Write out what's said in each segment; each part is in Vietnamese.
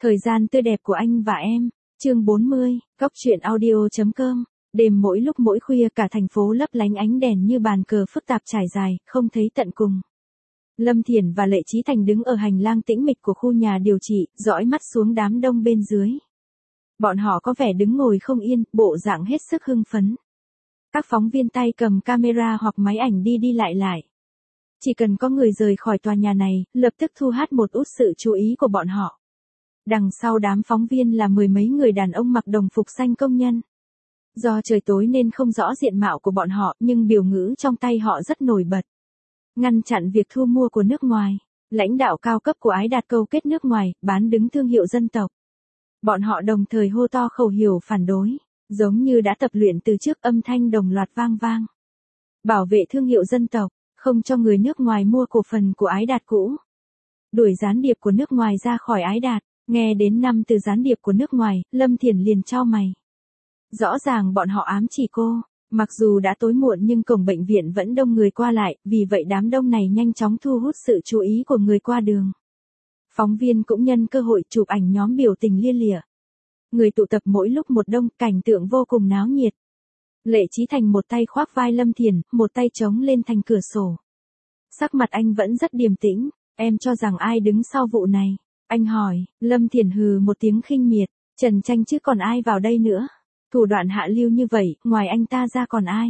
Thời gian tươi đẹp của anh và em, chương 40, góc truyện audio.com. Đêm mỗi lúc mỗi khuya cả thành phố lấp lánh ánh đèn như bàn cờ phức tạp trải dài, không thấy tận cùng. Lâm Thiển và Lệ Chí Thành đứng ở hành lang tĩnh mịch của khu nhà điều trị, dõi mắt xuống đám đông bên dưới. Bọn họ có vẻ đứng ngồi không yên, bộ dạng hết sức hưng phấn. Các phóng viên tay cầm camera hoặc máy ảnh đi lại. Chỉ cần có người rời khỏi tòa nhà này, lập tức thu hút một út sự chú ý của bọn họ. Đằng sau đám phóng viên là mười mấy người đàn ông mặc đồng phục xanh công nhân. Do trời tối nên không rõ diện mạo của bọn họ, nhưng biểu ngữ trong tay họ rất nổi bật. Ngăn chặn việc thu mua của nước ngoài. Lãnh đạo cao cấp của Ái Đạt câu kết nước ngoài, bán đứng thương hiệu dân tộc. Bọn họ đồng thời hô to khẩu hiệu phản đối, giống như đã tập luyện từ trước, âm thanh đồng loạt vang vang. Bảo vệ thương hiệu dân tộc, không cho người nước ngoài mua cổ phần của Ái Đạt cũ. Đuổi gián điệp của nước ngoài ra khỏi Ái Đạt. Nghe đến 5 từ gián điệp của nước ngoài, Lâm Thiển liền chau mày. Rõ ràng bọn họ ám chỉ cô, mặc dù đã tối muộn nhưng cổng bệnh viện vẫn đông người qua lại, vì vậy đám đông này nhanh chóng thu hút sự chú ý của người qua đường. Phóng viên cũng nhân cơ hội chụp ảnh nhóm biểu tình lia lịa. Người tụ tập mỗi lúc một đông, cảnh tượng vô cùng náo nhiệt. Lệ Chí Thành một tay khoác vai Lâm Thiển, một tay chống lên thành cửa sổ. Sắc mặt anh vẫn rất điềm tĩnh, em cho rằng ai đứng sau vụ này? Anh hỏi. Lâm Thiển hừ một tiếng khinh miệt, Trần Tranh chứ còn ai vào đây nữa. Thủ đoạn hạ lưu như vậy, ngoài anh ta ra còn ai?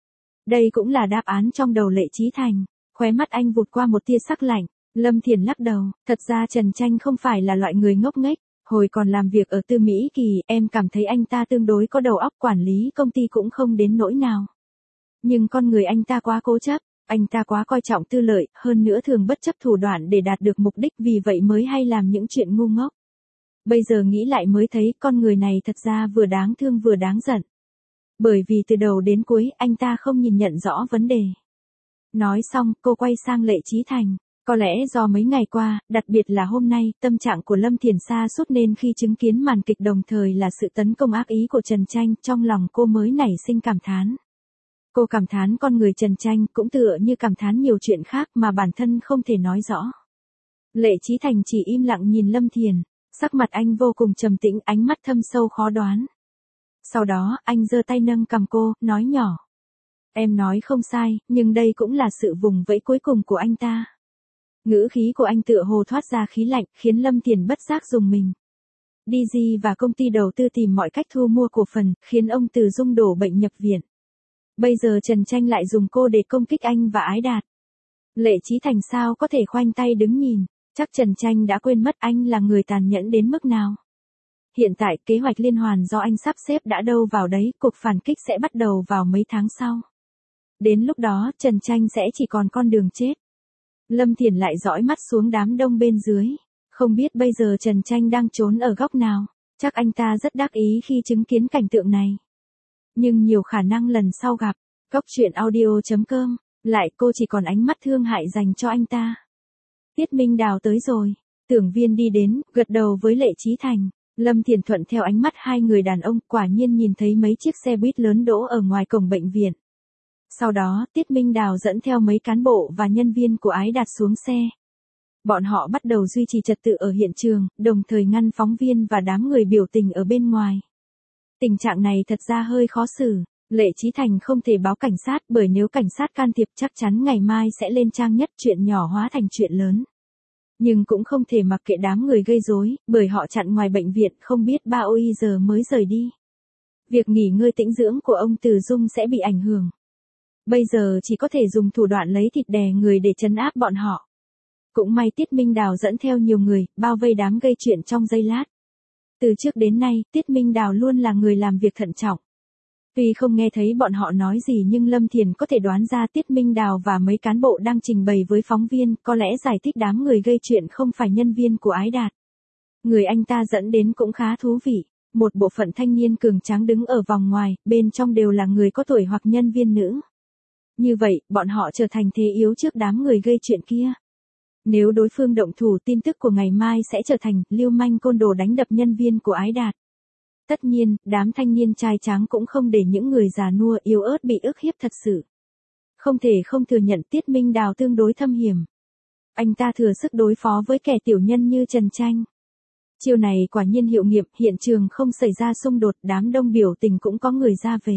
Đây cũng là đáp án trong đầu Lệ Chí Thành. Khóe mắt anh vụt qua một tia sắc lạnh. Lâm Thiển lắc đầu, thật ra Trần Tranh không phải là loại người ngốc nghếch. Hồi còn làm việc ở Tư Mỹ Kỳ, em cảm thấy anh ta tương đối có đầu óc, quản lý công ty cũng không đến nỗi nào. Nhưng con người anh ta quá cố chấp, anh ta quá coi trọng tư lợi, hơn nữa thường bất chấp thủ đoạn để đạt được mục đích, vì vậy mới hay làm những chuyện ngu ngốc. Bây giờ nghĩ lại mới thấy con người này thật ra vừa đáng thương vừa đáng giận. Bởi vì từ đầu đến cuối anh ta không nhìn nhận rõ vấn đề. Nói xong, cô quay sang Lệ Chí Thành. Có lẽ do mấy ngày qua, đặc biệt là hôm nay, tâm trạng của Lâm Thiển sa sút nên khi chứng kiến màn kịch đồng thời là sự tấn công ác ý của Trần Tranh, trong lòng cô mới nảy sinh cảm thán. Cô cảm thán con người Trần Tranh cũng tựa như cảm thán nhiều chuyện khác mà bản thân không thể nói rõ. Lệ Chí Thành chỉ im lặng nhìn Lâm Thiển, sắc mặt anh vô cùng trầm tĩnh, ánh mắt thâm sâu khó đoán. Sau đó, anh giơ tay nâng cằm cô, nói nhỏ. Em nói không sai, nhưng đây cũng là sự vùng vẫy cuối cùng của anh ta. Ngữ khí của anh tựa hồ thoát ra khí lạnh, khiến Lâm Thiển bất giác rùng mình. DG và công ty đầu tư tìm mọi cách thu mua cổ phần, khiến ông Từ Dung đổ bệnh nhập viện. Bây giờ Trần Tranh lại dùng cô để công kích anh và Ái Đạt. Lệ Chí Thành sao có thể khoanh tay đứng nhìn, chắc Trần Tranh đã quên mất anh là người tàn nhẫn đến mức nào. Hiện tại kế hoạch liên hoàn do anh sắp xếp đã đâu vào đấy, cuộc phản kích sẽ bắt đầu vào mấy tháng sau. Đến lúc đó Trần Tranh sẽ chỉ còn con đường chết. Lâm Thiển lại dõi mắt xuống đám đông bên dưới. Không biết bây giờ Trần Tranh đang trốn ở góc nào, chắc anh ta rất đắc ý khi chứng kiến cảnh tượng này. Nhưng nhiều khả năng lần sau gặp, góc truyện audio.com, lại cô chỉ còn ánh mắt thương hại dành cho anh ta. Tiết Minh Đào tới rồi. Tưởng Viên đi đến, gật đầu với Lệ Chí Thành. Lâm Thiển thuận theo ánh mắt hai người đàn ông, quả nhiên nhìn thấy mấy chiếc xe buýt lớn đỗ ở ngoài cổng bệnh viện. Sau đó, Tiết Minh Đào dẫn theo mấy cán bộ và nhân viên của Ái Đạt xuống xe. Bọn họ bắt đầu duy trì trật tự ở hiện trường, đồng thời ngăn phóng viên và đám người biểu tình ở bên ngoài. Tình trạng này thật ra hơi khó xử. Lệ Chí Thành không thể báo cảnh sát, bởi nếu cảnh sát can thiệp chắc chắn ngày mai sẽ lên trang nhất, chuyện nhỏ hóa thành chuyện lớn. Nhưng cũng không thể mặc kệ đám người gây rối, bởi họ chặn ngoài bệnh viện không biết bao giờ mới rời đi. Việc nghỉ ngơi tĩnh dưỡng của ông Từ Dung sẽ bị ảnh hưởng. Bây giờ chỉ có thể dùng thủ đoạn lấy thịt đè người để trấn áp bọn họ. Cũng may Tiết Minh Đào dẫn theo nhiều người, bao vây đám gây chuyện trong giây lát. Từ trước đến nay, Tiết Minh Đào luôn là người làm việc thận trọng. Tuy không nghe thấy bọn họ nói gì nhưng Lâm Thiển có thể đoán ra Tiết Minh Đào và mấy cán bộ đang trình bày với phóng viên, có lẽ giải thích đám người gây chuyện không phải nhân viên của Ái Đạt. Người anh ta dẫn đến cũng khá thú vị. Một bộ phận thanh niên cường tráng đứng ở vòng ngoài, bên trong đều là người có tuổi hoặc nhân viên nữ. Như vậy, bọn họ trở thành thế yếu trước đám người gây chuyện kia. Nếu đối phương động thủ, tin tức của ngày mai sẽ trở thành lưu manh côn đồ đánh đập nhân viên của Ái Đạt. Tất nhiên, đám thanh niên trai tráng cũng không để những người già nua yếu ớt bị ức hiếp thật sự. Không thể không thừa nhận Tiết Minh Đào tương đối thâm hiểm. Anh ta thừa sức đối phó với kẻ tiểu nhân như Trần Tranh. Chiêu này quả nhiên hiệu nghiệm, hiện trường không xảy ra xung đột, đám đông biểu tình cũng có người ra về.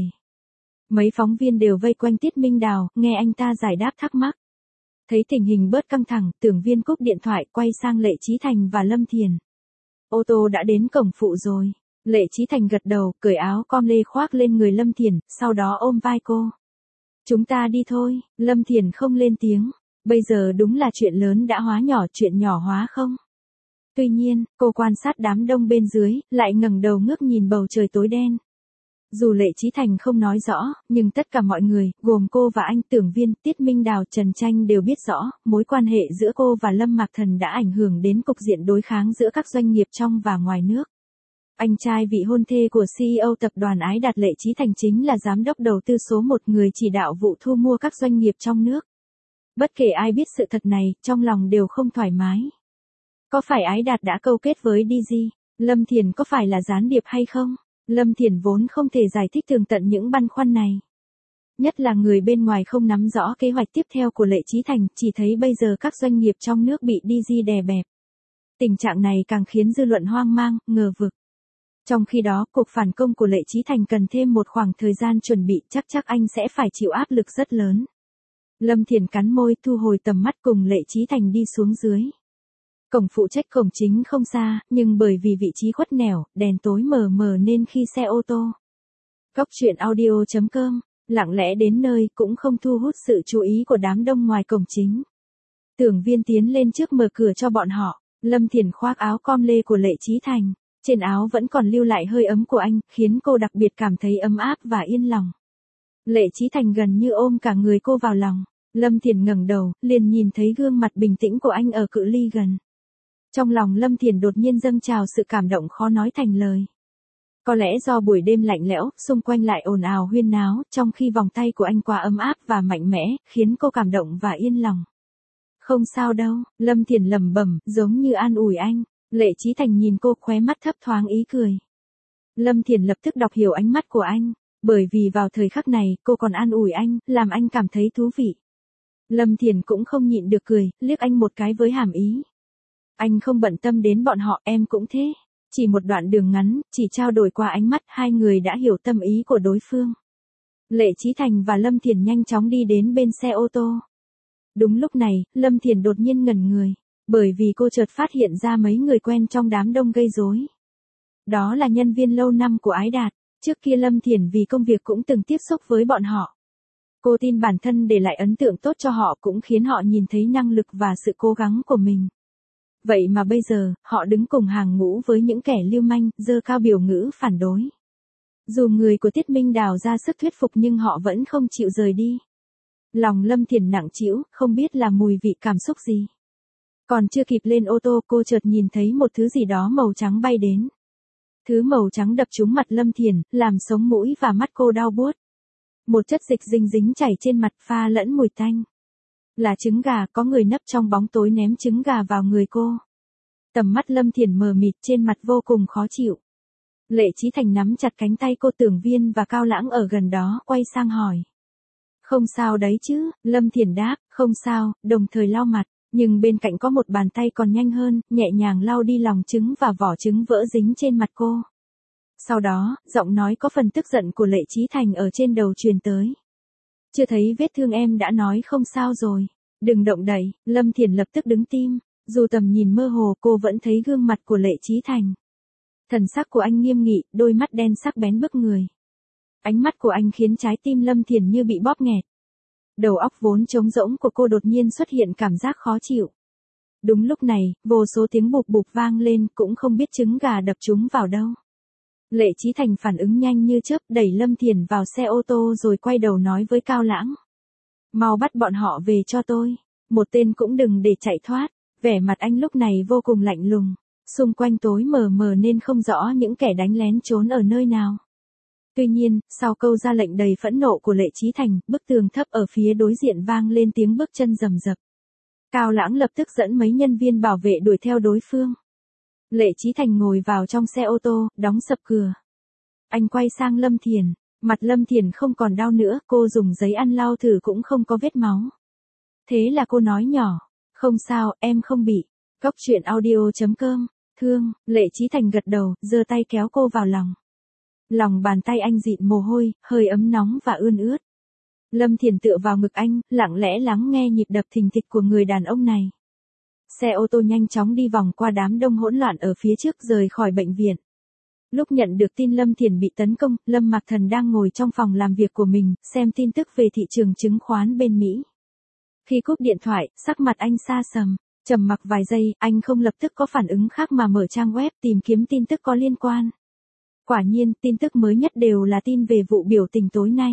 Mấy phóng viên đều vây quanh Tiết Minh Đào, nghe anh ta giải đáp thắc mắc. Thấy tình hình bớt căng thẳng, Tưởng Viên cúp điện thoại, quay sang Lệ Chí Thành và Lâm Thiền. Ô tô đã đến cổng phụ rồi. Lệ Chí Thành gật đầu, cởi áo com lê khoác lên người Lâm Thiền, sau đó ôm vai cô. Chúng ta đi thôi. Lâm Thiền không lên tiếng. Bây giờ đúng là chuyện lớn đã hóa nhỏ, chuyện nhỏ hóa không. Tuy nhiên, cô quan sát đám đông bên dưới, lại ngẩng đầu ngước nhìn bầu trời tối đen. Dù Lệ Chí Thành không nói rõ, nhưng tất cả mọi người, gồm cô và anh Tưởng Viên, Tiết Minh Đào, Trần Tranh đều biết rõ, mối quan hệ giữa cô và Lâm Mạc Thần đã ảnh hưởng đến cục diện đối kháng giữa các doanh nghiệp trong và ngoài nước. Anh trai vị hôn thê của CEO tập đoàn Ái Đạt Lệ Chí Thành chính là giám đốc đầu tư số 1, người chỉ đạo vụ thu mua các doanh nghiệp trong nước. Bất kể ai biết sự thật này, trong lòng đều không thoải mái. Có phải Ái Đạt đã câu kết với DG? Lâm Thiền có phải là gián điệp hay không? Lâm Thiền vốn không thể giải thích tường tận những băn khoăn này. Nhất là người bên ngoài không nắm rõ kế hoạch tiếp theo của Lệ Chí Thành, chỉ thấy bây giờ các doanh nghiệp trong nước bị DG đè bẹp. Tình trạng này càng khiến dư luận hoang mang, ngờ vực. Trong khi đó, cuộc phản công của Lệ Chí Thành cần thêm một khoảng thời gian chuẩn bị, chắc anh sẽ phải chịu áp lực rất lớn. Lâm Thiền cắn môi, thu hồi tầm mắt cùng Lệ Chí Thành đi xuống dưới. Cổng phụ trách cổng chính không xa, nhưng bởi vì vị trí khuất nẻo, đèn tối mờ mờ nên khi xe ô tô. Góc truyện audio.com, lặng lẽ đến nơi cũng không thu hút sự chú ý của đám đông ngoài cổng chính. Tưởng Viên tiến lên trước mở cửa cho bọn họ, Lâm Thiền khoác áo com lê của Lệ Chí Thành. Trên áo vẫn còn lưu lại hơi ấm của anh, khiến cô đặc biệt cảm thấy ấm áp và yên lòng. Lệ Chí Thành gần như ôm cả người cô vào lòng. Lâm Thiền ngẩng đầu, liền nhìn thấy gương mặt bình tĩnh của anh ở cự ly gần. Trong lòng Lâm Thiền đột nhiên dâng trào sự cảm động khó nói thành lời. Có lẽ do buổi đêm lạnh lẽo, xung quanh lại ồn ào huyên náo, trong khi vòng tay của anh quá ấm áp và mạnh mẽ, khiến cô cảm động và yên lòng. Không sao đâu, Lâm Thiền lẩm bẩm, giống như an ủi anh. Lệ Chí Thành nhìn cô, khóe mắt thấp thoáng ý cười. Lâm Thiền lập tức đọc hiểu ánh mắt của anh, bởi vì vào thời khắc này, cô còn an ủi anh, làm anh cảm thấy thú vị. Lâm Thiền cũng không nhịn được cười, liếc anh một cái với hàm ý. Anh không bận tâm đến bọn họ, em cũng thế. Chỉ một đoạn đường ngắn, chỉ trao đổi qua ánh mắt, hai người đã hiểu tâm ý của đối phương. Lệ Chí Thành và Lâm Thiền nhanh chóng đi đến bên xe ô tô. Đúng lúc này, Lâm Thiền đột nhiên ngẩn người. Bởi vì cô chợt phát hiện ra mấy người quen trong đám đông gây rối. Đó là nhân viên lâu năm của Ái Đạt, trước kia Lâm Thiền vì công việc cũng từng tiếp xúc với bọn họ. Cô tin bản thân để lại ấn tượng tốt cho họ cũng khiến họ nhìn thấy năng lực và sự cố gắng của mình. Vậy mà bây giờ, họ đứng cùng hàng ngũ với những kẻ lưu manh, giơ cao biểu ngữ phản đối. Dù người của Tiết Minh Đào ra sức thuyết phục nhưng họ vẫn không chịu rời đi. Lòng Lâm Thiền nặng trĩu, không biết là mùi vị cảm xúc gì. Còn chưa kịp lên ô tô, cô chợt nhìn thấy một thứ gì đó màu trắng bay đến. Thứ màu trắng đập trúng mặt Lâm Thiền, làm sống mũi và mắt cô đau buốt. Một chất dịch dính chảy trên mặt, pha lẫn mùi tanh. Là trứng gà, có người nấp trong bóng tối ném trứng gà vào người cô. Tầm mắt Lâm Thiền mờ mịt, trên mặt vô cùng khó chịu. Lệ Chí Thành nắm chặt cánh tay cô, Tưởng Viên và Cao Lãng ở gần đó, quay sang hỏi. Không sao đấy chứ, Lâm Thiền đáp, không sao, đồng thời lau mặt. Nhưng bên cạnh có một bàn tay còn nhanh hơn, nhẹ nhàng lau đi lòng trứng và vỏ trứng vỡ dính trên mặt cô. Sau đó, giọng nói có phần tức giận của Lệ Chí Thành ở trên đầu truyền tới. Chưa thấy vết thương em đã nói không sao rồi. Đừng động đậy, Lâm Thiền lập tức đứng tim. Dù tầm nhìn mơ hồ, cô vẫn thấy gương mặt của Lệ Chí Thành. Thần sắc của anh nghiêm nghị, đôi mắt đen sắc bén bức người. Ánh mắt của anh khiến trái tim Lâm Thiền như bị bóp nghẹt. Đầu óc vốn trống rỗng của cô đột nhiên xuất hiện cảm giác khó chịu. Đúng lúc này, vô số tiếng bụp bụp vang lên, cũng không biết trứng gà đập chúng vào đâu. Lệ Chí Thành phản ứng nhanh như chớp, đẩy Lâm Thiền vào xe ô tô rồi quay đầu nói với Cao Lãng. Mau bắt bọn họ về cho tôi. Một tên cũng đừng để chạy thoát. Vẻ mặt anh lúc này vô cùng lạnh lùng. Xung quanh tối mờ mờ nên không rõ những kẻ đánh lén trốn ở nơi nào. Tuy nhiên, sau câu ra lệnh đầy phẫn nộ của Lệ Chí Thành, bức tường thấp ở phía đối diện vang lên tiếng bước chân rầm rập. Cao Lãng lập tức dẫn mấy nhân viên bảo vệ đuổi theo đối phương. Lệ Chí Thành ngồi vào trong xe ô tô, đóng sập cửa. Anh quay sang Lâm Thiền, mặt Lâm Thiền không còn đau nữa, cô dùng giấy ăn lau thử cũng không có vết máu. Thế là cô nói nhỏ, không sao, em không bị. Góc truyện audio.com Thương, Lệ Chí Thành gật đầu, giơ tay kéo cô vào lòng. Lòng bàn tay anh dịn mồ hôi, hơi ấm nóng và ươn ướt. Lâm Thiền tựa vào ngực anh, lặng lẽ lắng nghe nhịp đập thình thịch của người đàn ông này. Xe ô tô nhanh chóng đi vòng qua đám đông hỗn loạn ở phía trước rời khỏi bệnh viện. Lúc nhận được tin Lâm Thiền bị tấn công, Lâm Mạc Thần đang ngồi trong phòng làm việc của mình, xem tin tức về thị trường chứng khoán bên Mỹ. Khi cúp điện thoại, sắc mặt anh xa sầm, trầm mặc vài giây, anh không lập tức có phản ứng khác mà mở trang web tìm kiếm tin tức có liên quan. Quả nhiên, tin tức mới nhất đều là tin về vụ biểu tình tối nay.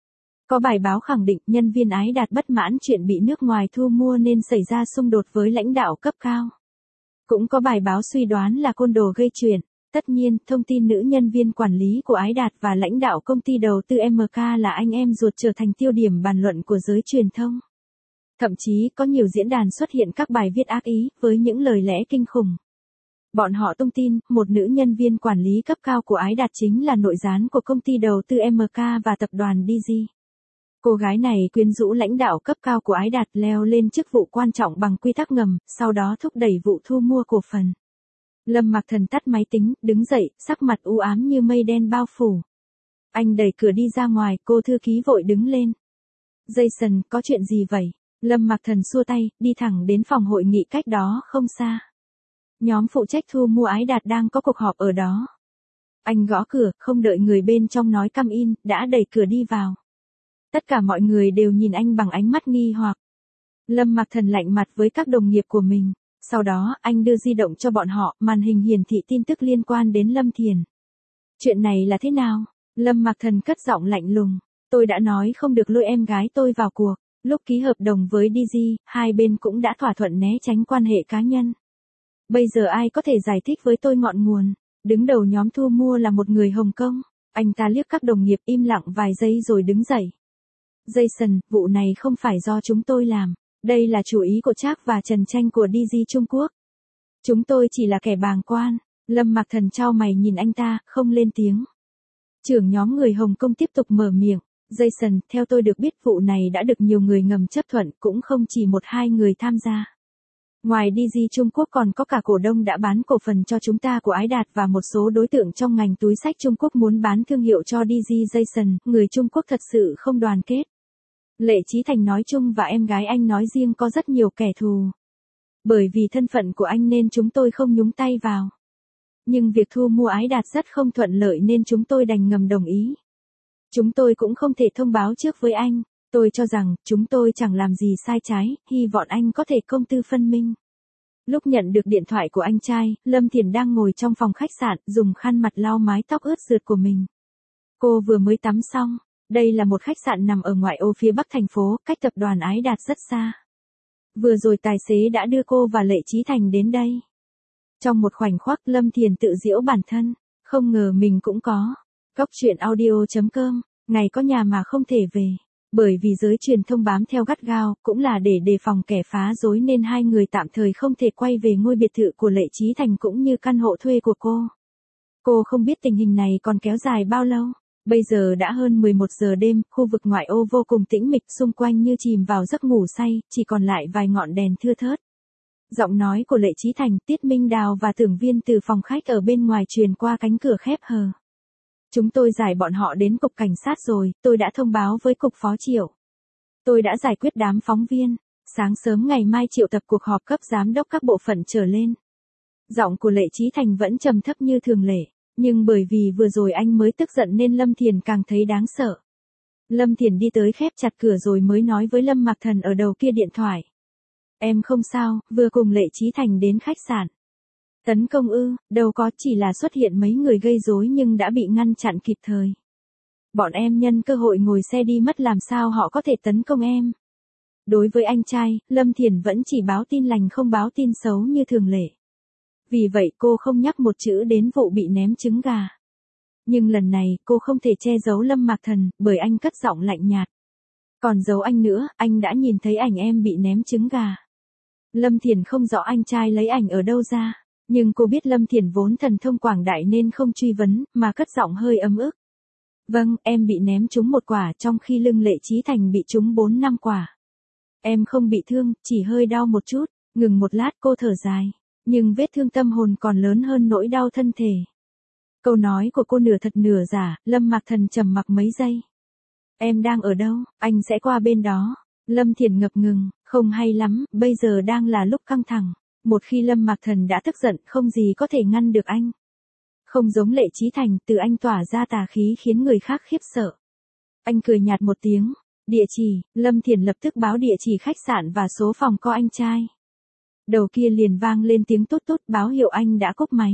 Có bài báo khẳng định nhân viên Ái Đạt bất mãn chuyện bị nước ngoài thu mua nên xảy ra xung đột với lãnh đạo cấp cao. Cũng có bài báo suy đoán là côn đồ gây chuyện. Tất nhiên, thông tin nữ nhân viên quản lý của Ái Đạt và lãnh đạo công ty đầu tư MK là anh em ruột trở thành tiêu điểm bàn luận của giới truyền thông. Thậm chí có nhiều diễn đàn xuất hiện các bài viết ác ý với những lời lẽ kinh khủng. Bọn họ tung tin, một nữ nhân viên quản lý cấp cao của Ái Đạt chính là nội gián của công ty đầu tư MK và tập đoàn DG. Cô gái này quyến rũ lãnh đạo cấp cao của Ái Đạt leo lên chức vụ quan trọng bằng quy tắc ngầm, sau đó thúc đẩy vụ thu mua cổ phần. Lâm Mạc Thần tắt máy tính, đứng dậy, sắc mặt u ám như mây đen bao phủ. Anh đẩy cửa đi ra ngoài, cô thư ký vội đứng lên. Jason, có chuyện gì vậy? Lâm Mạc Thần xua tay, đi thẳng đến phòng hội nghị cách đó không xa. Nhóm phụ trách thu mua Ái Đạt đang có cuộc họp ở đó. Anh gõ cửa, không đợi người bên trong nói come in, đã đẩy cửa đi vào. Tất cả mọi người đều nhìn anh bằng ánh mắt nghi hoặc. Lâm Mạc Thần lạnh mặt với các đồng nghiệp của mình. Sau đó, anh đưa di động cho bọn họ, màn hình hiển thị tin tức liên quan đến Lâm Thiền. Chuyện này là thế nào? Lâm Mạc Thần cất giọng lạnh lùng. Tôi đã nói không được lôi em gái tôi vào cuộc. Lúc ký hợp đồng với DG, hai bên cũng đã thỏa thuận né tránh quan hệ cá nhân. Bây giờ ai có thể giải thích với tôi ngọn nguồn? Đứng đầu nhóm thu mua là một người Hồng Kông. Anh ta liếc các đồng nghiệp im lặng vài giây rồi đứng dậy. Jason, vụ này không phải do chúng tôi làm. Đây là chủ ý của Trác và Trần Tranh của DG Trung Quốc. Chúng tôi chỉ là kẻ bàng quan. Lâm Mạc Thần chau mày nhìn anh ta, không lên tiếng. Trưởng nhóm người Hồng Kông tiếp tục mở miệng. Jason, theo tôi được biết vụ này đã được nhiều người ngầm chấp thuận, cũng không chỉ một hai người tham gia. Ngoài DG Trung Quốc còn có cả cổ đông đã bán cổ phần cho chúng ta của Ái Đạt và một số đối tượng trong ngành túi xách Trung Quốc muốn bán thương hiệu cho DG. Jason, người Trung Quốc thật sự không đoàn kết. Lệ Chí Thành nói chung và em gái anh nói riêng có rất nhiều kẻ thù. Bởi vì thân phận của anh nên chúng tôi không nhúng tay vào. Nhưng việc thu mua Ái Đạt rất không thuận lợi nên chúng tôi đành ngầm đồng ý. Chúng tôi cũng không thể thông báo trước với anh. Tôi cho rằng, chúng tôi chẳng làm gì sai trái, hy vọng anh có thể công tư phân minh. Lúc nhận được điện thoại của anh trai, Lâm Thiền đang ngồi trong phòng khách sạn, dùng khăn mặt lau mái tóc ướt rượt của mình. Cô vừa mới tắm xong. Đây là một khách sạn nằm ở ngoại ô phía bắc thành phố, cách tập đoàn Ái Đạt rất xa. Vừa rồi tài xế đã đưa cô và Lệ Chí Thành đến đây. Trong một khoảnh khắc Lâm Thiền tự giễu bản thân, không ngờ mình cũng có. Cóc truyện audio.com, ngày có nhà mà không thể về. Bởi vì giới truyền thông bám theo gắt gao, cũng là để đề phòng kẻ phá rối nên hai người tạm thời không thể quay về ngôi biệt thự của Lệ Chí Thành cũng như căn hộ thuê của cô. Cô không biết tình hình này còn kéo dài bao lâu. Bây giờ đã hơn 11 giờ đêm, khu vực ngoại ô vô cùng tĩnh mịch, xung quanh như chìm vào giấc ngủ say, chỉ còn lại vài ngọn đèn thưa thớt. Giọng nói của Lệ Chí Thành, Tiết Minh Đào và Tưởng Viên từ phòng khách ở bên ngoài truyền qua cánh cửa khép hờ. Chúng tôi giải bọn họ đến cục cảnh sát rồi, tôi đã thông báo với cục phó Triệu. Tôi đã giải quyết đám phóng viên, sáng sớm ngày mai triệu tập cuộc họp cấp giám đốc các bộ phận trở lên. Giọng của Lệ Chí Thành vẫn trầm thấp như thường lệ. Nhưng bởi vì vừa rồi anh mới tức giận nên Lâm Thiền càng thấy đáng sợ. Lâm Thiền đi tới khép chặt cửa rồi mới nói với Lâm Mạc Thần ở đầu kia điện thoại. Em không sao, vừa cùng Lệ Chí Thành đến khách sạn. Tấn công ư, đâu có, chỉ là xuất hiện mấy người gây rối nhưng đã bị ngăn chặn kịp thời. Bọn em nhân cơ hội ngồi xe đi mất làm sao họ có thể tấn công em. Đối với anh trai, Lâm Thiền vẫn chỉ báo tin lành không báo tin xấu như thường lệ. Vì vậy cô không nhắc một chữ đến vụ bị ném trứng gà. Nhưng lần này cô không thể che giấu Lâm Mạc Thần, bởi anh cất giọng lạnh nhạt. Còn giấu anh nữa, anh đã nhìn thấy ảnh em bị ném trứng gà. Lâm Thiền không rõ anh trai lấy ảnh ở đâu ra, nhưng cô biết Lâm Thiền vốn thần thông quảng đại nên không truy vấn, mà cất giọng hơi ấm ức. Vâng, em bị ném trúng một quả trong khi lưng Lệ Chí Thành bị trúng 4-5 quả. Em không bị thương, chỉ hơi đau một chút, ngừng một lát cô thở dài. Nhưng vết thương tâm hồn còn lớn hơn nỗi đau thân thể. Câu nói của cô nửa thật nửa giả, Lâm Mạc Thần trầm mặc mấy giây. Em đang ở đâu, anh sẽ qua bên đó. Lâm Thiển ngập ngừng, không hay lắm, bây giờ đang là lúc căng thẳng. Một khi Lâm Mạc Thần đã tức giận, không gì có thể ngăn được anh. Không giống Lệ Chí Thành, từ anh tỏa ra tà khí khiến người khác khiếp sợ. Anh cười nhạt một tiếng. Địa chỉ, Lâm Thiển lập tức báo địa chỉ khách sạn và số phòng có anh trai. Đầu kia liền vang lên tiếng tút tút báo hiệu anh đã cúp máy.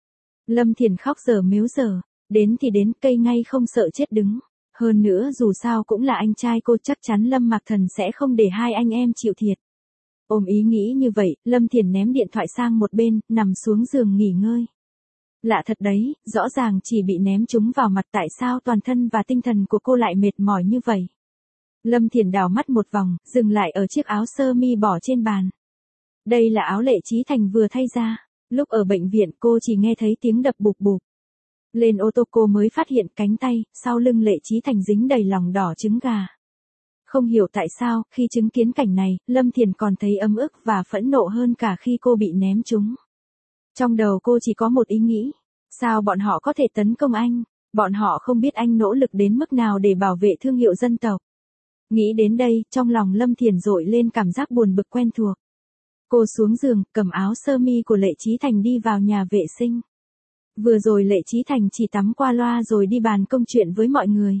Lâm Thiển khóc dở mếu dở, đến thì đến, cây ngay không sợ chết đứng. Hơn nữa dù sao cũng là anh trai cô, chắc chắn Lâm Mạc Thần sẽ không để hai anh em chịu thiệt. Ôm ý nghĩ như vậy, Lâm Thiển ném điện thoại sang một bên, nằm xuống giường nghỉ ngơi. Lạ thật đấy, rõ ràng chỉ bị ném chúng vào mặt, tại sao toàn thân và tinh thần của cô lại mệt mỏi như vậy. Lâm Thiển đảo mắt một vòng, dừng lại ở chiếc áo sơ mi bỏ trên bàn. Đây là áo Lệ Chí Thành vừa thay ra. Lúc ở bệnh viện cô chỉ nghe thấy tiếng đập bụp bụp. Lên ô tô cô mới phát hiện cánh tay, sau lưng Lệ Chí Thành dính đầy lòng đỏ trứng gà. Không hiểu tại sao, khi chứng kiến cảnh này, Lâm Thiển còn thấy ấm ức và phẫn nộ hơn cả khi cô bị ném chúng. Trong đầu cô chỉ có một ý nghĩ. Sao bọn họ có thể tấn công anh? Bọn họ không biết anh nỗ lực đến mức nào để bảo vệ thương hiệu dân tộc. Nghĩ đến đây, trong lòng Lâm Thiển dội lên cảm giác buồn bực quen thuộc. Cô xuống giường, cầm áo sơ mi của Lệ Chí Thành đi vào nhà vệ sinh. Vừa rồi Lệ Chí Thành chỉ tắm qua loa rồi đi bàn công chuyện với mọi người.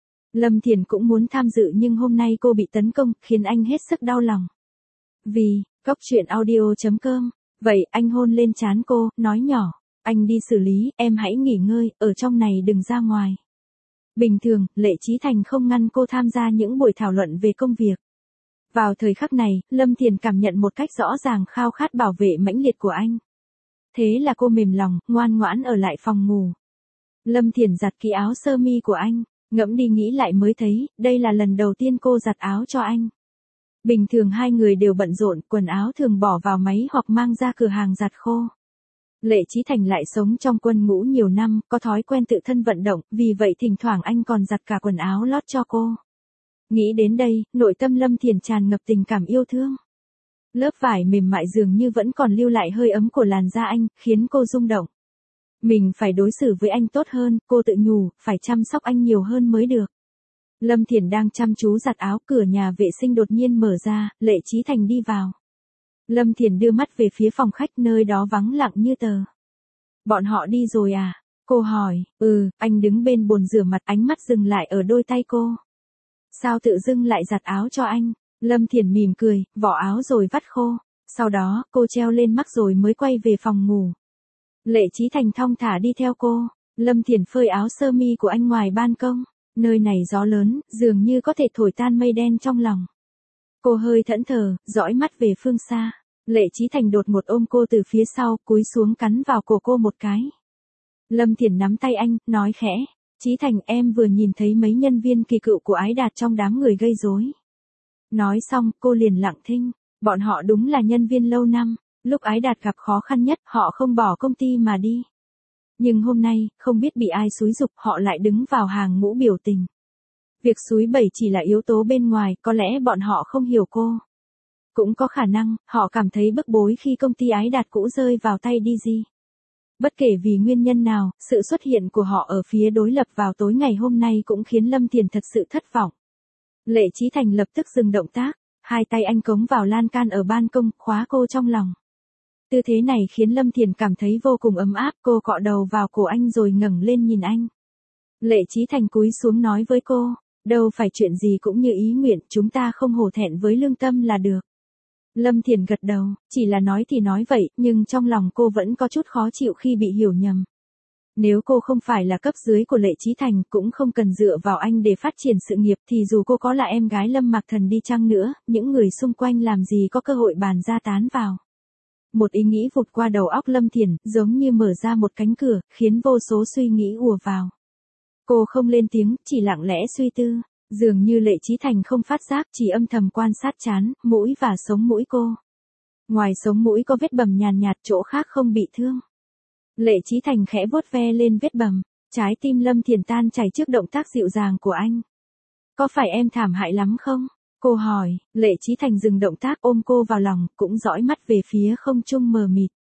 Lâm Thiển cũng muốn tham dự nhưng hôm nay cô bị tấn công, khiến anh hết sức đau lòng. Vì, Cóc Truyện Audio.com, vậy anh hôn lên trán cô, nói nhỏ, anh đi xử lý, em hãy nghỉ ngơi, ở trong này đừng ra ngoài. Bình thường, Lệ Chí Thành không ngăn cô tham gia những buổi thảo luận về công việc. Vào thời khắc này, Lâm Thiển cảm nhận một cách rõ ràng khao khát bảo vệ mãnh liệt của anh. Thế là cô mềm lòng, ngoan ngoãn ở lại phòng ngủ. Lâm Thiển giặt kỹ áo sơ mi của anh, ngẫm đi nghĩ lại mới thấy, đây là lần đầu tiên cô giặt áo cho anh. Bình thường hai người đều bận rộn, quần áo thường bỏ vào máy hoặc mang ra cửa hàng giặt khô. Lệ Chí Thành lại sống trong quân ngũ nhiều năm, có thói quen tự thân vận động, vì vậy thỉnh thoảng anh còn giặt cả quần áo lót cho cô. Nghĩ đến đây, nội tâm Lâm Thiển tràn ngập tình cảm yêu thương. Lớp vải mềm mại dường như vẫn còn lưu lại hơi ấm của làn da anh, khiến cô rung động. Mình phải đối xử với anh tốt hơn, cô tự nhủ, phải chăm sóc anh nhiều hơn mới được. Lâm Thiển đang chăm chú giặt áo, cửa nhà vệ sinh đột nhiên mở ra, Lệ Chí Thành đi vào. Lâm Thiển đưa mắt về phía phòng khách, nơi đó vắng lặng như tờ. Bọn họ đi rồi à? Cô hỏi, anh đứng bên bồn rửa mặt, ánh mắt dừng lại ở đôi tay cô. Sao tự dưng lại giặt áo cho anh? Lâm Thiển mỉm cười, vỏ áo rồi vắt khô. Sau đó, cô treo lên mắc rồi mới quay về phòng ngủ. Lệ Chí Thành thong thả đi theo cô. Lâm Thiển phơi áo sơ mi của anh ngoài ban công. Nơi này gió lớn, dường như có thể thổi tan mây đen trong lòng. Cô hơi thẫn thờ, dõi mắt về phương xa. Lệ Chí Thành đột ngột ôm cô từ phía sau, cúi xuống cắn vào cổ cô một cái. Lâm Thiển nắm tay anh, nói khẽ. Chí Thành, em vừa nhìn thấy mấy nhân viên kỳ cựu của Ái Đạt trong đám người gây rối. Nói xong, cô liền lặng thinh. Bọn họ đúng là nhân viên lâu năm. Lúc Ái Đạt gặp khó khăn nhất, họ không bỏ công ty mà đi. Nhưng hôm nay, không biết bị ai xúi giục, họ lại đứng vào hàng ngũ biểu tình. Việc xúi bẩy chỉ là yếu tố bên ngoài, có lẽ bọn họ không hiểu cô. Cũng có khả năng, họ cảm thấy bức bối khi công ty Ái Đạt cũ rơi vào tay DG. Bất kể vì nguyên nhân nào, sự xuất hiện của họ ở phía đối lập vào tối ngày hôm nay cũng khiến Lâm Thiển thật sự thất vọng. Lệ Chí Thành lập tức dừng động tác, hai tay anh cống vào lan can ở ban công, khóa cô trong lòng. Tư thế này khiến Lâm Thiển cảm thấy vô cùng ấm áp, cô cọ đầu vào cổ anh rồi ngẩng lên nhìn anh. Lệ Chí Thành cúi xuống nói với cô, đâu phải chuyện gì cũng như ý nguyện, chúng ta không hổ thẹn với lương tâm là được. Lâm Thiển gật đầu, chỉ là nói thì nói vậy, nhưng trong lòng cô vẫn có chút khó chịu khi bị hiểu nhầm. Nếu cô không phải là cấp dưới của Lệ Chí Thành, cũng không cần dựa vào anh để phát triển sự nghiệp, thì dù cô có là em gái Lâm Mạc Thần đi chăng nữa, những người xung quanh làm gì có cơ hội bàn ra tán vào. Một ý nghĩ vụt qua đầu óc Lâm Thiển, giống như mở ra một cánh cửa, khiến vô số suy nghĩ ùa vào. Cô không lên tiếng, chỉ lặng lẽ suy tư. Dường như Lệ Chí Thành không phát giác, chỉ âm thầm quan sát trán, mũi và sống mũi cô. Ngoài sống mũi có vết bầm nhàn nhạt, chỗ khác không bị thương. Lệ Chí Thành khẽ vuốt ve lên vết bầm, trái tim Lâm Thiển tan chảy trước động tác dịu dàng của anh. Có phải em thảm hại lắm không? Cô hỏi. Lệ Chí Thành dừng động tác, ôm cô vào lòng, cũng dõi mắt về phía không trung mờ mịt.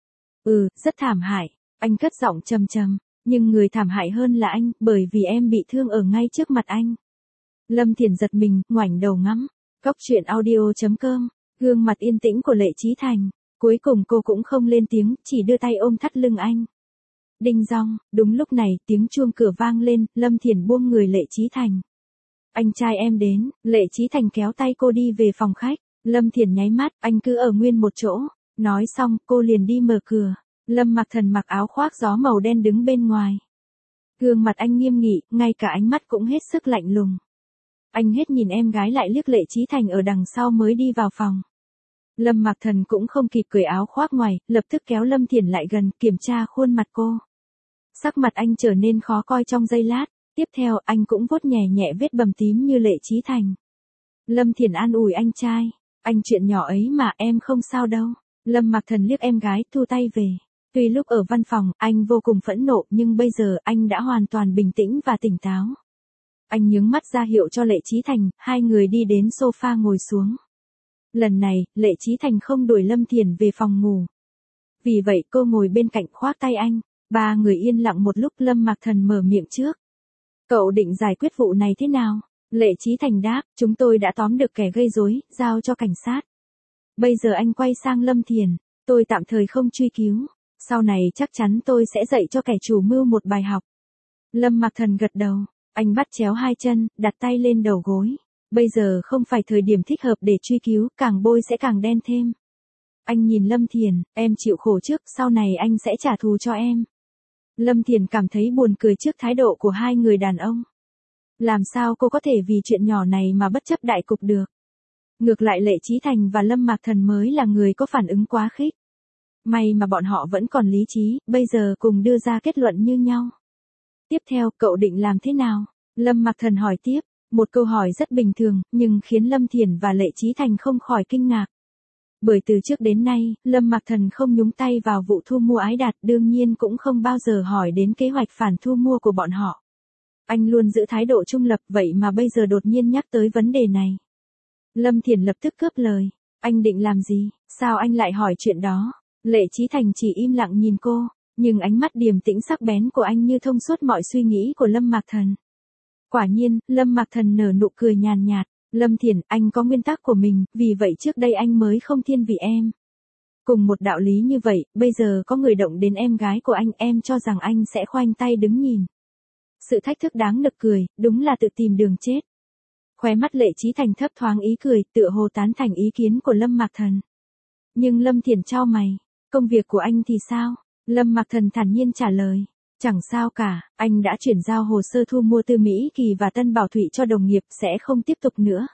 Rất thảm hại. Anh cất giọng trầm trầm. Nhưng người thảm hại hơn là anh, bởi vì em bị thương ở ngay trước mặt anh. Lâm Thiển giật mình, ngoảnh đầu ngắm. Cóc truyện audio.com. Gương mặt yên tĩnh của Lệ Chí Thành. Cuối cùng cô cũng không lên tiếng, chỉ đưa tay ôm thắt lưng anh. Đinh dong, đúng lúc này, tiếng chuông cửa vang lên, Lâm Thiển buông người Lệ Chí Thành. Anh trai em đến, Lệ Chí Thành kéo tay cô đi về phòng khách. Lâm Thiển nháy mắt, anh cứ ở nguyên một chỗ. Nói xong, cô liền đi mở cửa. Lâm Mặc Thần mặc áo khoác gió màu đen đứng bên ngoài. Gương mặt anh nghiêm nghị, ngay cả ánh mắt cũng hết sức lạnh lùng. Anh hết nhìn em gái lại liếc Lệ Chí Thành ở đằng sau mới đi vào phòng. Lâm Mặc Thần cũng không kịp cởi áo khoác ngoài, lập tức kéo Lâm Thiển lại gần, kiểm tra khuôn mặt cô. Sắc mặt anh trở nên khó coi trong giây lát, tiếp theo anh cũng vuốt nhẹ nhẹ vết bầm tím như Lệ Chí Thành. Lâm Thiển an ủi anh trai, anh chuyện nhỏ ấy mà em không sao đâu. Lâm Mặc Thần liếc em gái thu tay về. Tuy lúc ở văn phòng anh vô cùng phẫn nộ nhưng bây giờ anh đã hoàn toàn bình tĩnh và tỉnh táo. Anh nhướng mắt ra hiệu cho Lệ Chí Thành, hai người đi đến sofa ngồi xuống. Lần này, Lệ Chí Thành không đuổi Lâm Thiển về phòng ngủ. Vì vậy cô ngồi bên cạnh khoác tay anh. Ba người yên lặng một lúc, Lâm Mặc Thần mở miệng trước. Cậu định giải quyết vụ này thế nào? Lệ Chí Thành đáp, chúng tôi đã tóm được kẻ gây rối, giao cho cảnh sát. Bây giờ anh quay sang Lâm Thiển, tôi tạm thời không truy cứu. Sau này chắc chắn tôi sẽ dạy cho kẻ chủ mưu một bài học. Lâm Mặc Thần gật đầu, anh bắt chéo hai chân, đặt tay lên đầu gối. Bây giờ không phải thời điểm thích hợp để truy cứu, càng bôi sẽ càng đen thêm. Anh nhìn Lâm Thiển, em chịu khổ trước, sau này anh sẽ trả thù cho em. Lâm Thiển cảm thấy buồn cười trước thái độ của hai người đàn ông. Làm sao cô có thể vì chuyện nhỏ này mà bất chấp đại cục được? Ngược lại Lệ Chí Thành và Lâm Mặc Thần mới là người có phản ứng quá khích. May mà bọn họ vẫn còn lý trí, bây giờ cùng đưa ra kết luận như nhau. Tiếp theo, cậu định làm thế nào? Lâm Mặc Thần hỏi tiếp, một câu hỏi rất bình thường, nhưng khiến Lâm Thiển và Lệ Chí Thành không khỏi kinh ngạc. Bởi từ trước đến nay, Lâm Mặc Thần không nhúng tay vào vụ thu mua Ái Đạt, đương nhiên cũng không bao giờ hỏi đến kế hoạch phản thu mua của bọn họ. Anh luôn giữ thái độ trung lập, vậy mà bây giờ đột nhiên nhắc tới vấn đề này. Lâm Thiển lập tức cướp lời, anh định làm gì, sao anh lại hỏi chuyện đó? Lệ Chí Thành chỉ im lặng nhìn cô, nhưng ánh mắt điềm tĩnh sắc bén của anh như thông suốt mọi suy nghĩ của Lâm Mặc Thần. Quả nhiên, Lâm Mặc Thần nở nụ cười nhàn nhạt. Lâm Thiển, anh có nguyên tắc của mình, vì vậy trước đây anh mới không thiên vị em. Cùng một đạo lý như vậy, bây giờ có người động đến em gái của anh, em cho rằng anh sẽ khoanh tay đứng nhìn. Sự thách thức đáng nực cười, đúng là tự tìm đường chết. Khóe mắt Lệ Chí Thành thấp thoáng ý cười, tựa hồ tán thành ý kiến của Lâm Mặc Thần. Nhưng Lâm Thiển chau mày, công việc của anh thì sao? Lâm Mặc Thần thản nhiên trả lời. Chẳng sao cả, anh đã chuyển giao hồ sơ thu mua Tư Mỹ Kỳ và Tân Bảo Thụy cho đồng nghiệp, sẽ không tiếp tục nữa.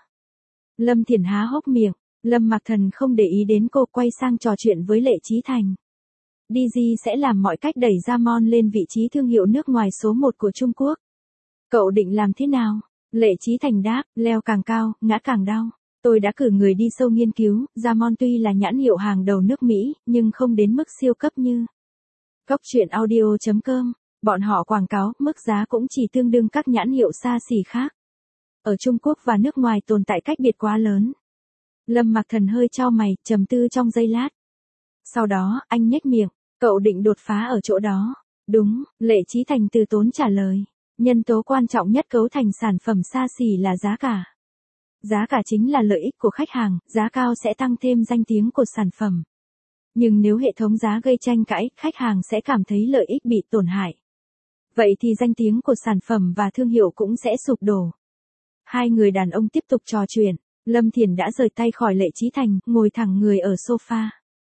Lâm Thiển há hốc miệng, Lâm Mặc Thần không để ý đến cô, quay sang trò chuyện với Lệ Chí Thành. DG sẽ làm mọi cách đẩy Jamon lên vị trí thương hiệu nước ngoài số 1 của Trung Quốc. Cậu định làm thế nào? Lệ Chí Thành đáp, leo càng cao, ngã càng đau. Tôi đã cử người đi sâu nghiên cứu, Jamon tuy là nhãn hiệu hàng đầu nước Mỹ, nhưng không đến mức siêu cấp như Cóc truyện audio.com. Bọn họ quảng cáo, mức giá cũng chỉ tương đương các nhãn hiệu xa xỉ khác. Ở Trung Quốc và nước ngoài tồn tại cách biệt quá lớn. Lâm Mặc Thần hơi chau mày, trầm tư trong giây lát. Sau đó, anh nhếch miệng, cậu định đột phá ở chỗ đó. Đúng, Lệ Chí Thành từ tốn trả lời. Nhân tố quan trọng nhất cấu thành sản phẩm xa xỉ là giá cả. Giá cả chính là lợi ích của khách hàng, giá cao sẽ tăng thêm danh tiếng của sản phẩm. Nhưng nếu hệ thống giá gây tranh cãi, khách hàng sẽ cảm thấy lợi ích bị tổn hại. Vậy thì danh tiếng của sản phẩm và thương hiệu cũng sẽ sụp đổ. Hai người đàn ông tiếp tục trò chuyện. Lâm Thiển đã rời tay khỏi Lệ Chí Thành, ngồi thẳng người ở sofa.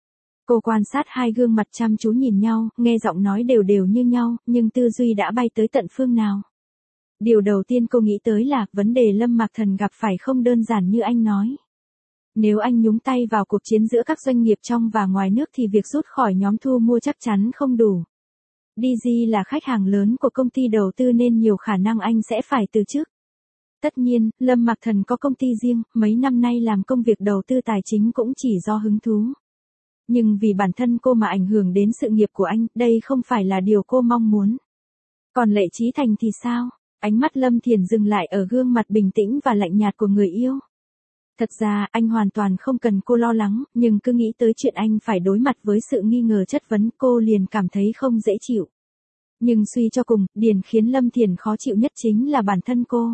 Cô quan sát hai gương mặt chăm chú nhìn nhau, nghe giọng nói đều đều như nhau, nhưng tư duy đã bay tới tận phương nào. Điều đầu tiên cô nghĩ tới là vấn đề Lâm Mặc Thần gặp phải không đơn giản như anh nói. Nếu anh nhúng tay vào cuộc chiến giữa các doanh nghiệp trong và ngoài nước thì việc rút khỏi nhóm thu mua chắc chắn không đủ. DG là khách hàng lớn của công ty đầu tư nên nhiều khả năng anh sẽ phải từ chức. Tất nhiên, Lâm Mặc Thần có công ty riêng, mấy năm nay làm công việc đầu tư tài chính cũng chỉ do hứng thú. Nhưng vì bản thân cô mà ảnh hưởng đến sự nghiệp của anh, đây không phải là điều cô mong muốn. Còn Lệ Chí Thành thì sao? Ánh mắt Lâm Thiển dừng lại ở gương mặt bình tĩnh và lạnh nhạt của người yêu. Thật ra, anh hoàn toàn không cần cô lo lắng, nhưng cứ nghĩ tới chuyện anh phải đối mặt với sự nghi ngờ chất vấn, cô liền cảm thấy không dễ chịu. Nhưng suy cho cùng, điều khiến Lâm Thiền khó chịu nhất chính là bản thân cô.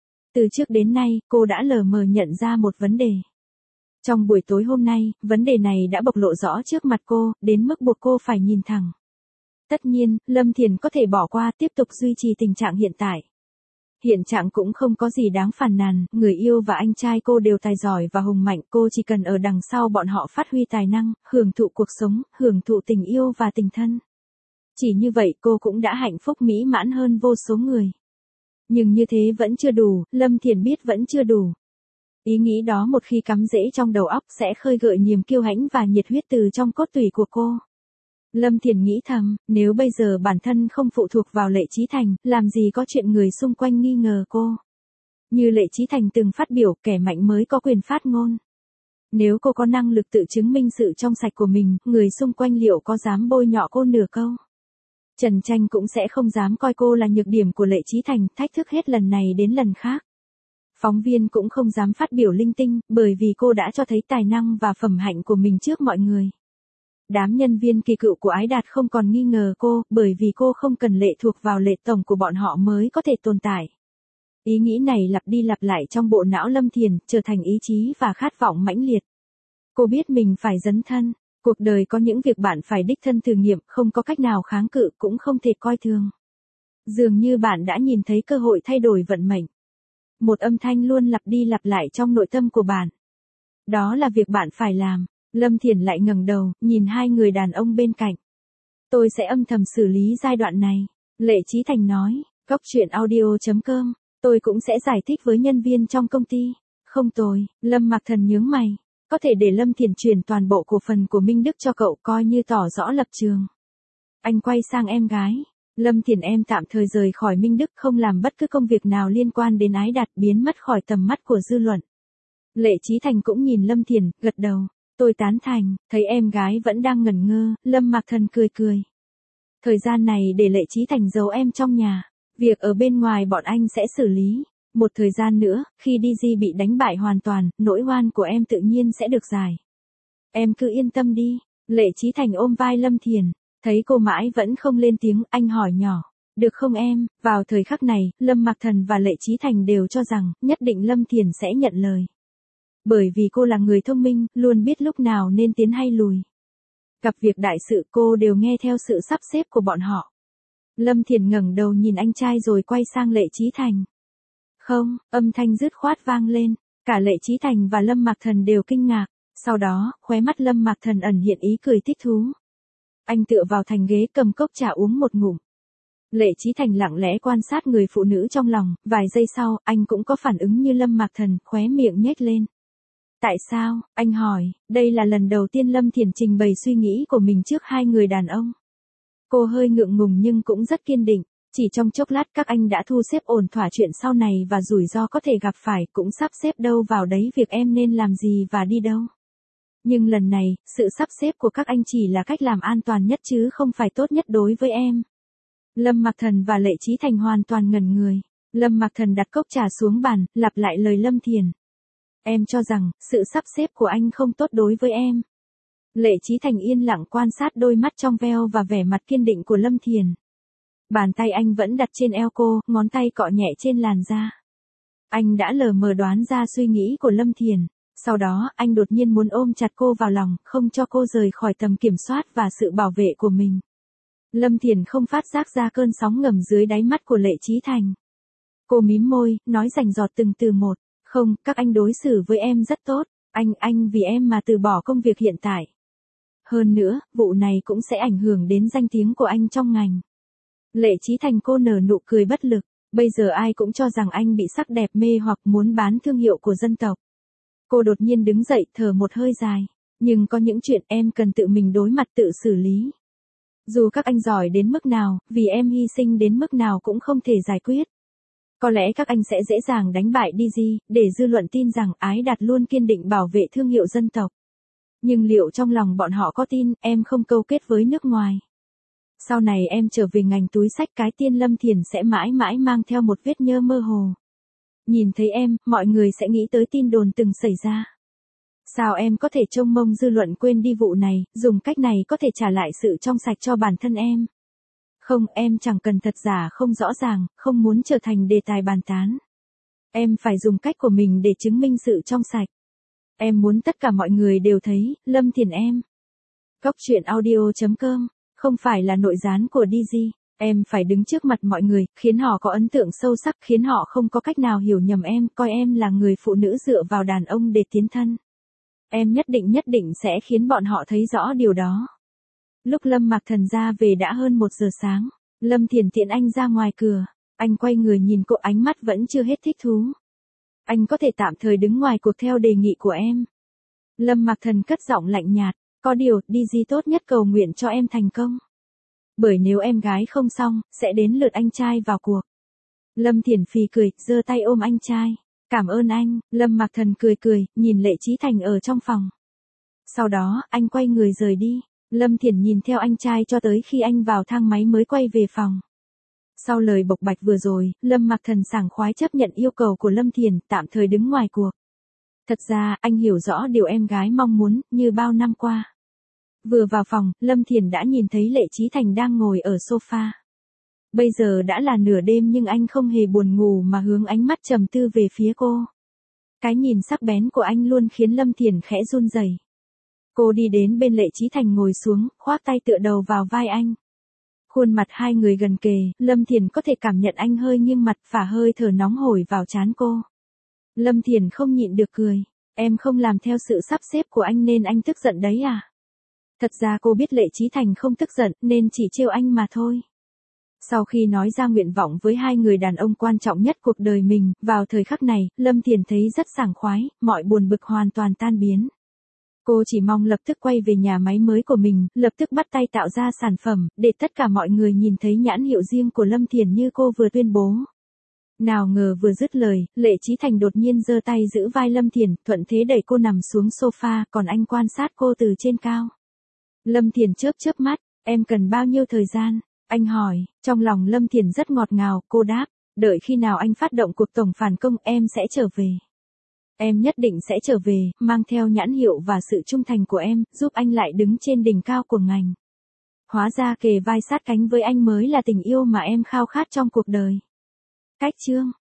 Từ trước đến nay, cô đã lờ mờ nhận ra một vấn đề. Trong buổi tối hôm nay, vấn đề này đã bộc lộ rõ trước mặt cô, đến mức buộc cô phải nhìn thẳng. Tất nhiên, Lâm Thiền có thể bỏ qua tiếp tục duy trì tình trạng hiện tại. Hiện trạng cũng không có gì đáng phàn nàn, người yêu và anh trai cô đều tài giỏi và hùng mạnh, cô chỉ cần ở đằng sau bọn họ phát huy tài năng, hưởng thụ cuộc sống, hưởng thụ tình yêu và tình thân. Chỉ như vậy cô cũng đã hạnh phúc mỹ mãn hơn vô số người. Nhưng như thế vẫn chưa đủ, Lâm Thiền biết vẫn chưa đủ. Ý nghĩ đó một khi cắm rễ trong đầu óc sẽ khơi gợi niềm kiêu hãnh và nhiệt huyết từ trong cốt tủy của cô. Lâm Thiền nghĩ thầm, nếu bây giờ bản thân không phụ thuộc vào Lệ Chí Thành, làm gì có chuyện người xung quanh nghi ngờ cô. Như Lệ Chí Thành từng phát biểu, kẻ mạnh mới có quyền phát ngôn. Nếu cô có năng lực tự chứng minh sự trong sạch của mình, người xung quanh liệu có dám bôi nhọ cô nửa câu? Trần Tranh cũng sẽ không dám coi cô là nhược điểm của Lệ Chí Thành, thách thức hết lần này đến lần khác. Phóng viên cũng không dám phát biểu linh tinh, bởi vì cô đã cho thấy tài năng và phẩm hạnh của mình trước mọi người. Đám nhân viên kỳ cựu của Ái Đạt không còn nghi ngờ cô, bởi vì cô không cần lệ thuộc vào Lệ tổng của bọn họ mới có thể tồn tại. Ý nghĩ này lặp đi lặp lại trong bộ não Lâm Thiền, trở thành ý chí và khát vọng mãnh liệt. Cô biết mình phải dấn thân, cuộc đời có những việc bạn phải đích thân thử nghiệm, không có cách nào kháng cự cũng không thể coi thường. Dường như bạn đã nhìn thấy cơ hội thay đổi vận mệnh. Một âm thanh luôn lặp đi lặp lại trong nội tâm của bạn. Đó là việc bạn phải làm. Lâm Thiền lại ngẩng đầu, nhìn hai người đàn ông bên cạnh. Tôi sẽ âm thầm xử lý giai đoạn này. Lệ Chí Thành nói, Cóc truyện audio.com, tôi cũng sẽ giải thích với nhân viên trong công ty. Không tồi, Lâm Mạc Thần nhướng mày. Có thể để Lâm Thiền chuyển toàn bộ cổ phần của Minh Đức cho cậu, coi như tỏ rõ lập trường. Anh quay sang em gái. Lâm Thiền, em tạm thời rời khỏi Minh Đức, không làm bất cứ công việc nào liên quan đến Ái Đạt, biến mất khỏi tầm mắt của dư luận. Lệ Chí Thành cũng nhìn Lâm Thiền, gật đầu. Tôi tán thành, thấy em gái vẫn đang ngẩn ngơ, Lâm Mạc Thần cười cười. Thời gian này để Lệ Chí Thành giấu em trong nhà, việc ở bên ngoài bọn anh sẽ xử lý. Một thời gian nữa, khi DG bị đánh bại hoàn toàn, nỗi oan của em tự nhiên sẽ được giải. Em cứ yên tâm đi. Lệ Chí Thành ôm vai Lâm Thiền, thấy cô mãi vẫn không lên tiếng, anh hỏi nhỏ. Được không em? Vào thời khắc này, Lâm Mạc Thần và Lệ Chí Thành đều cho rằng, nhất định Lâm Thiền sẽ nhận lời. Bởi vì cô là người thông minh, luôn biết lúc nào nên tiến hay lùi. Gặp việc đại sự cô đều nghe theo sự sắp xếp của bọn họ. Lâm Thiền ngẩng đầu nhìn anh trai rồi quay sang Lệ Chí Thành. Không, âm thanh dứt khoát vang lên, cả Lệ Chí Thành và Lâm Mạc Thần đều kinh ngạc, sau đó, khóe mắt Lâm Mạc Thần ẩn hiện ý cười thích thú. Anh tựa vào thành ghế cầm cốc trà uống một ngụm. Lệ Chí Thành lặng lẽ quan sát người phụ nữ trong lòng, vài giây sau, anh cũng có phản ứng như Lâm Mạc Thần, khóe miệng nhếch lên. Tại sao, anh hỏi, đây là lần đầu tiên Lâm Thiền trình bày suy nghĩ của mình trước hai người đàn ông. Cô hơi ngượng ngùng nhưng cũng rất kiên định, chỉ trong chốc lát các anh đã thu xếp ổn thỏa chuyện sau này và rủi ro có thể gặp phải, cũng sắp xếp đâu vào đấy việc em nên làm gì và đi đâu. Nhưng lần này, sự sắp xếp của các anh chỉ là cách làm an toàn nhất chứ không phải tốt nhất đối với em. Lâm Mạc Thần và Lệ Chí Thành hoàn toàn ngẩn người. Lâm Mạc Thần đặt cốc trà xuống bàn, lặp lại lời Lâm Thiền. Em cho rằng, sự sắp xếp của anh không tốt đối với em. Lệ Chí Thành yên lặng quan sát đôi mắt trong veo và vẻ mặt kiên định của Lâm Thiền. Bàn tay anh vẫn đặt trên eo cô, ngón tay cọ nhẹ trên làn da. Anh đã lờ mờ đoán ra suy nghĩ của Lâm Thiền. Sau đó, anh đột nhiên muốn ôm chặt cô vào lòng, không cho cô rời khỏi tầm kiểm soát và sự bảo vệ của mình. Lâm Thiền không phát giác ra cơn sóng ngầm dưới đáy mắt của Lệ Chí Thành. Cô mím môi, nói rành rọt từng từ một. Không, các anh đối xử với em rất tốt. Anh vì em mà từ bỏ công việc hiện tại. Hơn nữa, vụ này cũng sẽ ảnh hưởng đến danh tiếng của anh trong ngành. Lệ Chí Thành cô nở nụ cười bất lực. Bây giờ ai cũng cho rằng anh bị sắc đẹp mê hoặc muốn bán thương hiệu của dân tộc. Cô đột nhiên đứng dậy, thở một hơi dài. Nhưng có những chuyện em cần tự mình đối mặt tự xử lý. Dù các anh giỏi đến mức nào, vì em hy sinh đến mức nào cũng không thể giải quyết. Có lẽ các anh sẽ dễ dàng đánh bại DG, để dư luận tin rằng Ái Đạt luôn kiên định bảo vệ thương hiệu dân tộc. Nhưng liệu trong lòng bọn họ có tin em không câu kết với nước ngoài? Sau này em trở về ngành túi xách cái tiên Lâm Thiền sẽ mãi mãi mang theo một vết nhơ mơ hồ. Nhìn thấy em, mọi người sẽ nghĩ tới tin đồn từng xảy ra. Sao em có thể trông mong dư luận quên đi vụ này, dùng cách này có thể trả lại sự trong sạch cho bản thân em. Không, em chẳng cần thật giả không rõ ràng, không muốn trở thành đề tài bàn tán. Em phải dùng cách của mình để chứng minh sự trong sạch. Em muốn tất cả mọi người đều thấy, Lâm Thiền em. Cóc truyện audio.com, không phải là nội gián của DG. Em phải đứng trước mặt mọi người, khiến họ có ấn tượng sâu sắc, khiến họ không có cách nào hiểu nhầm em, coi em là người phụ nữ dựa vào đàn ông để tiến thân. Em nhất định sẽ khiến bọn họ thấy rõ điều đó. Lúc Lâm Mạc Thần ra về đã hơn 1 giờ sáng. Lâm Thiền tiễn anh ra ngoài cửa. Anh quay người nhìn cô, ánh mắt vẫn chưa hết thích thú. Anh có thể tạm thời đứng ngoài cuộc theo đề nghị của em. Lâm Mạc Thần cất giọng lạnh nhạt. Có điều, DG tốt nhất cầu nguyện cho em thành công. Bởi nếu em gái không xong, sẽ đến lượt anh trai vào cuộc. Lâm Thiền phì cười, giơ tay ôm anh trai. Cảm ơn anh. Lâm Mạc Thần cười, nhìn Lệ Chí Thành ở trong phòng. Sau đó, anh quay người rời đi. Lâm Thiền nhìn theo anh trai cho tới khi anh vào thang máy mới quay về phòng. Sau lời bộc bạch vừa rồi, Lâm Mạc Thần sảng khoái chấp nhận yêu cầu của Lâm Thiền, tạm thời đứng ngoài cuộc. Thật ra, anh hiểu rõ điều em gái mong muốn, như bao năm qua. Vừa vào phòng, Lâm Thiền đã nhìn thấy Lệ Chí Thành đang ngồi ở sofa. Bây giờ đã là nửa đêm nhưng anh không hề buồn ngủ mà hướng ánh mắt trầm tư về phía cô. Cái nhìn sắc bén của anh luôn khiến Lâm Thiền khẽ run rẩy. Cô đi đến bên Lệ Chí Thành ngồi xuống, khoác tay tựa đầu vào vai anh. Khuôn mặt hai người gần kề, Lâm Thiền có thể cảm nhận anh hơi nghiêng mặt và hơi thở nóng hổi vào trán cô. Lâm Thiền không nhịn được cười. Em không làm theo sự sắp xếp của anh nên anh tức giận đấy à? Thật ra cô biết Lệ Chí Thành không tức giận nên chỉ trêu anh mà thôi. Sau khi nói ra nguyện vọng với hai người đàn ông quan trọng nhất cuộc đời mình, vào thời khắc này, Lâm Thiền thấy rất sảng khoái, mọi buồn bực hoàn toàn tan biến. Cô chỉ mong lập tức quay về nhà máy mới của mình, lập tức bắt tay tạo ra sản phẩm, để tất cả mọi người nhìn thấy nhãn hiệu riêng của Lâm Thiền như cô vừa tuyên bố. Nào ngờ vừa dứt lời, Lệ Chí Thành đột nhiên giơ tay giữ vai Lâm Thiền, thuận thế đẩy cô nằm xuống sofa, còn anh quan sát cô từ trên cao. Lâm Thiền chớp mắt, em cần bao nhiêu thời gian? Anh hỏi, trong lòng Lâm Thiền rất ngọt ngào, cô đáp, đợi khi nào anh phát động cuộc tổng phản công em sẽ trở về. Em nhất định sẽ trở về, mang theo nhãn hiệu và sự trung thành của em, giúp anh lại đứng trên đỉnh cao của ngành. Hóa ra kề vai sát cánh với anh mới là tình yêu mà em khao khát trong cuộc đời. Cách chương